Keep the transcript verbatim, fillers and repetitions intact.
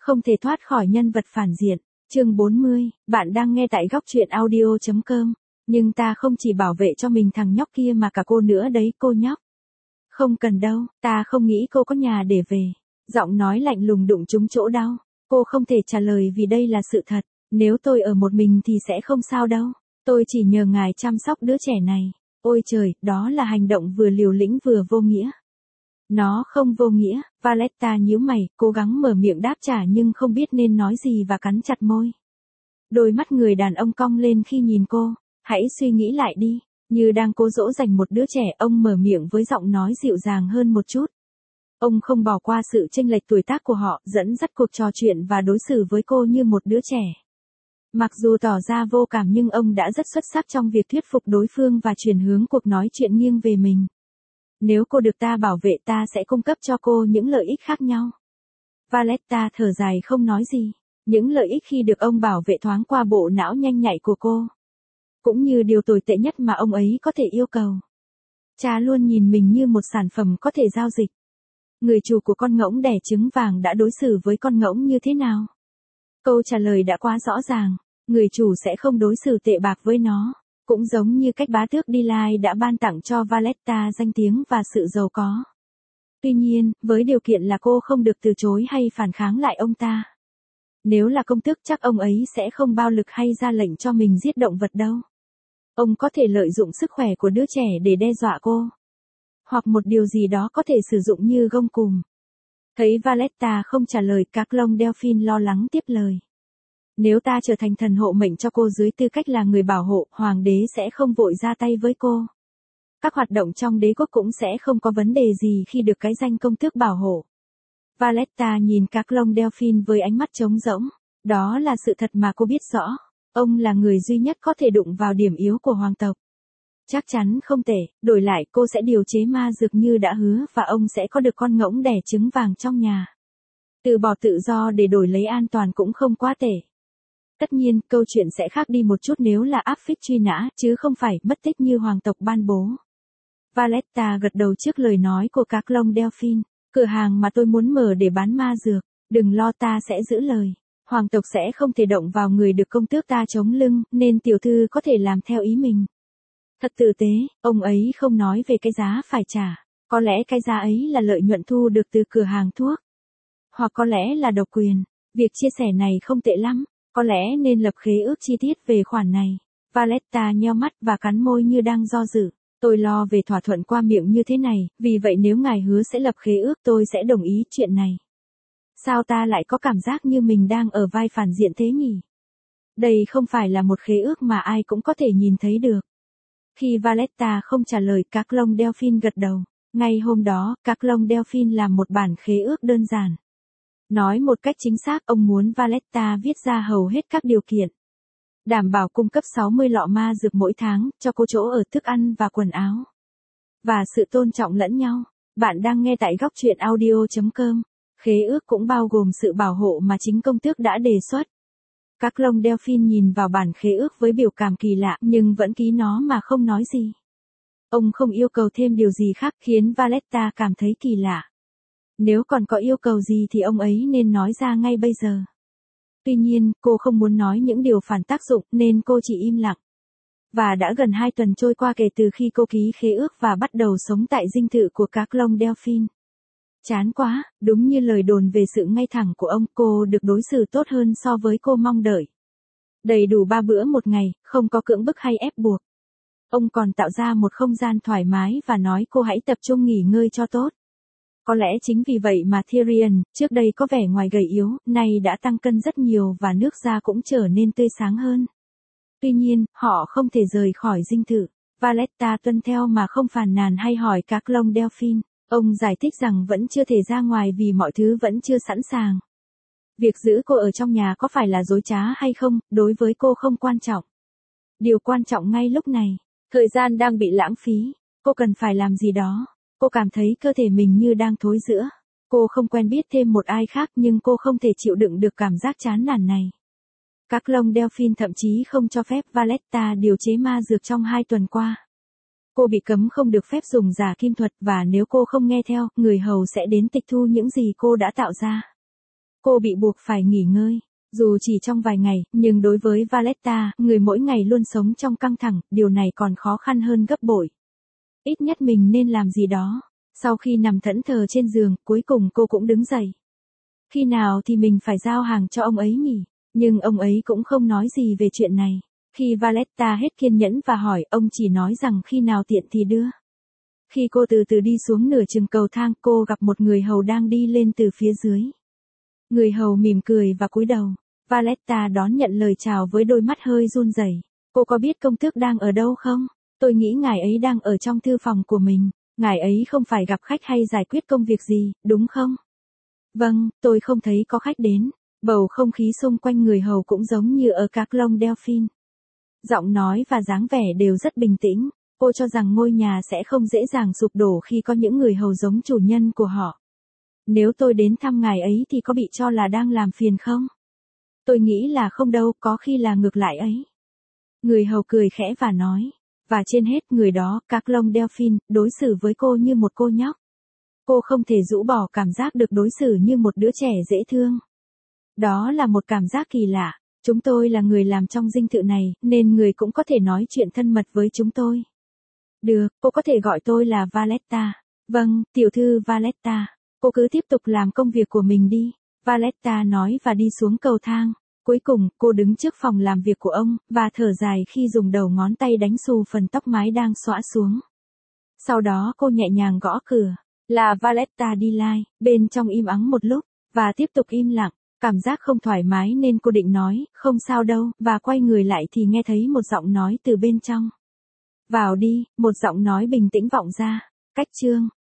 Không thể thoát khỏi nhân vật phản diện. Chương bốn mươi, bạn đang nghe tại góc truyện audio chấm com. Nhưng ta không chỉ bảo vệ cho mình thằng nhóc kia mà cả cô nữa đấy cô nhóc. Không cần đâu, ta không nghĩ cô có nhà để về. Giọng nói lạnh lùng đụng trúng chỗ đau. Cô không thể trả lời vì đây là sự thật. Nếu tôi ở một mình thì sẽ không sao đâu. Tôi chỉ nhờ ngài chăm sóc đứa trẻ này. Ôi trời, đó là hành động vừa liều lĩnh vừa vô nghĩa. Nó không vô nghĩa, Valletta nhíu mày, cố gắng mở miệng đáp trả nhưng không biết nên nói gì và cắn chặt môi. Đôi mắt người đàn ông cong lên khi nhìn cô, hãy suy nghĩ lại đi, như đang cố dỗ dành một đứa trẻ. Ông mở miệng với giọng nói dịu dàng hơn một chút. Ông không bỏ qua sự chênh lệch tuổi tác của họ, dẫn dắt cuộc trò chuyện và đối xử với cô như một đứa trẻ. Mặc dù tỏ ra vô cảm nhưng ông đã rất xuất sắc trong việc thuyết phục đối phương và chuyển hướng cuộc nói chuyện nghiêng về mình. Nếu cô được ta bảo vệ ta sẽ cung cấp cho cô những lợi ích khác nhau. Valletta thở dài không nói gì. Những lợi ích khi được ông bảo vệ thoáng qua bộ não nhanh nhạy của cô. Cũng như điều tồi tệ nhất mà ông ấy có thể yêu cầu. Cha luôn nhìn mình như một sản phẩm có thể giao dịch. Người chủ của con ngỗng đẻ trứng vàng đã đối xử với con ngỗng như thế nào? Câu trả lời đã quá rõ ràng. Người chủ sẽ không đối xử tệ bạc với nó. Cũng giống như cách bá tước Delight đã ban tặng cho Valletta danh tiếng và sự giàu có. Tuy nhiên, với điều kiện là cô không được từ chối hay phản kháng lại ông ta. Nếu là công tước chắc ông ấy sẽ không bao lực hay ra lệnh cho mình giết động vật đâu. Ông có thể lợi dụng sức khỏe của đứa trẻ để đe dọa cô. Hoặc một điều gì đó có thể sử dụng như gông cùm. Thấy Valletta không trả lời, các lông Delphine lo lắng tiếp lời. Nếu ta trở thành thần hộ mệnh cho cô dưới tư cách là người bảo hộ, hoàng đế sẽ không vội ra tay với cô. Các hoạt động trong đế quốc cũng sẽ không có vấn đề gì khi được cái danh công tước bảo hộ. Valletta nhìn các lông Delphine với ánh mắt trống rỗng. Đó là sự thật mà cô biết rõ. Ông là người duy nhất có thể đụng vào điểm yếu của hoàng tộc. Chắc chắn không tệ, đổi lại cô sẽ điều chế ma dược như đã hứa và ông sẽ có được con ngỗng đẻ trứng vàng trong nhà. Từ bỏ tự do để đổi lấy an toàn cũng không quá tệ. Tất nhiên, câu chuyện sẽ khác đi một chút nếu là áp phích truy nã, chứ không phải mất tích như hoàng tộc ban bố. Valletta gật đầu trước lời nói của các lông Delphine. Cửa hàng mà tôi muốn mở để bán ma dược, đừng lo ta sẽ giữ lời. Hoàng tộc sẽ không thể động vào người được công tước ta chống lưng, nên tiểu thư có thể làm theo ý mình. Thật tử tế, ông ấy không nói về cái giá phải trả. Có lẽ cái giá ấy là lợi nhuận thu được từ cửa hàng thuốc. Hoặc có lẽ là độc quyền. Việc chia sẻ này không tệ lắm. Có lẽ nên lập khế ước chi tiết về khoản này. Valletta nheo mắt và cắn môi như đang do dự. Tôi lo về thỏa thuận qua miệng như thế này, vì vậy nếu ngài hứa sẽ lập khế ước tôi sẽ đồng ý chuyện này. Sao ta lại có cảm giác như mình đang ở vai phản diện thế nhỉ? Đây không phải là một khế ước mà ai cũng có thể nhìn thấy được. Khi Valletta không trả lời, các lông Delphine gật đầu. Ngay hôm đó, các lông Delphine làm một bản khế ước đơn giản. Nói một cách chính xác, ông muốn Valletta viết ra hầu hết các điều kiện. Đảm bảo cung cấp sáu mươi lọ ma dược mỗi tháng, cho cô chỗ ở, thức ăn và quần áo. Và sự tôn trọng lẫn nhau. Bạn đang nghe tại góc truyện audio chấm com. Khế ước cũng bao gồm sự bảo hộ mà chính công tước đã đề xuất. Các lông Delphine nhìn vào bản khế ước với biểu cảm kỳ lạ nhưng vẫn ký nó mà không nói gì. Ông không yêu cầu thêm điều gì khác khiến Valletta cảm thấy kỳ lạ. Nếu còn có yêu cầu gì thì ông ấy nên nói ra ngay bây giờ. Tuy nhiên, cô không muốn nói những điều phản tác dụng nên cô chỉ im lặng. Và đã gần hai tuần trôi qua kể từ khi cô ký khế ước và bắt đầu sống tại dinh thự của các lông Delphine. Chán quá, đúng như lời đồn về sự ngay thẳng của ông, cô được đối xử tốt hơn so với cô mong đợi. Đầy đủ ba bữa một ngày, không có cưỡng bức hay ép buộc. Ông còn tạo ra một không gian thoải mái và nói cô hãy tập trung nghỉ ngơi cho tốt. Có lẽ chính vì vậy mà Tyrion, trước đây có vẻ ngoài gầy yếu, nay đã tăng cân rất nhiều và nước da cũng trở nên tươi sáng hơn. Tuy nhiên, họ không thể rời khỏi dinh thự. Valletta tuân theo mà không phàn nàn hay hỏi các lông Delphine. Ông giải thích rằng vẫn chưa thể ra ngoài vì mọi thứ vẫn chưa sẵn sàng. Việc giữ cô ở trong nhà có phải là dối trá hay không, đối với cô không quan trọng. Điều quan trọng ngay lúc này, thời gian đang bị lãng phí, cô cần phải làm gì đó. Cô cảm thấy cơ thể mình như đang thối rữa. Cô không quen biết thêm một ai khác nhưng cô không thể chịu đựng được cảm giác chán nản này. Các lông Delphine thậm chí không cho phép Valletta điều chế ma dược trong hai tuần qua. Cô bị cấm không được phép dùng giả kim thuật và nếu cô không nghe theo, người hầu sẽ đến tịch thu những gì cô đã tạo ra. Cô bị buộc phải nghỉ ngơi. Dù chỉ trong vài ngày, nhưng đối với Valletta, người mỗi ngày luôn sống trong căng thẳng, điều này còn khó khăn hơn gấp bội. Ít nhất mình nên làm gì đó. Sau khi nằm thẫn thờ trên giường, cuối cùng cô cũng đứng dậy. Khi nào thì mình phải giao hàng cho ông ấy nhỉ? Nhưng ông ấy cũng không nói gì về chuyện này. Khi Valletta hết kiên nhẫn và hỏi, ông chỉ nói rằng khi nào tiện thì đưa. Khi cô từ từ đi xuống nửa chừng cầu thang, cô gặp một người hầu đang đi lên từ phía dưới. Người hầu mỉm cười và cúi đầu. Valletta đón nhận lời chào với đôi mắt hơi run rẩy. Cô có biết công tước đang ở đâu không? Tôi nghĩ ngài ấy đang ở trong thư phòng của mình. Ngài ấy không phải gặp khách hay giải quyết công việc gì, đúng không? Vâng, tôi không thấy có khách đến. Bầu không khí xung quanh người hầu cũng giống như ở các Long Delphine. Giọng nói và dáng vẻ đều rất bình tĩnh. Cô cho rằng ngôi nhà sẽ không dễ dàng sụp đổ khi có những người hầu giống chủ nhân của họ. Nếu tôi đến thăm ngài ấy thì có bị cho là đang làm phiền không? Tôi nghĩ là không đâu, có khi là ngược lại ấy. Người hầu cười khẽ và nói. Và trên hết người đó, các Long Delphine, đối xử với cô như một cô nhóc. Cô không thể rũ bỏ cảm giác được đối xử như một đứa trẻ dễ thương. Đó là một cảm giác kỳ lạ. Chúng tôi là người làm trong dinh thự này, nên người cũng có thể nói chuyện thân mật với chúng tôi. Được, cô có thể gọi tôi là Valletta. Vâng, tiểu thư Valletta. Cô cứ tiếp tục làm công việc của mình đi. Valletta nói và đi xuống cầu thang. Cuối cùng, cô đứng trước phòng làm việc của ông, và thở dài khi dùng đầu ngón tay đánh xù phần tóc mái đang xõa xuống. Sau đó cô nhẹ nhàng gõ cửa. Là Valletta đi lai, bên trong im ắng một lúc, và tiếp tục im lặng. Cảm giác không thoải mái nên cô định nói, không sao đâu, và quay người lại thì nghe thấy một giọng nói từ bên trong. Vào đi, một giọng nói bình tĩnh vọng ra. Cách chương.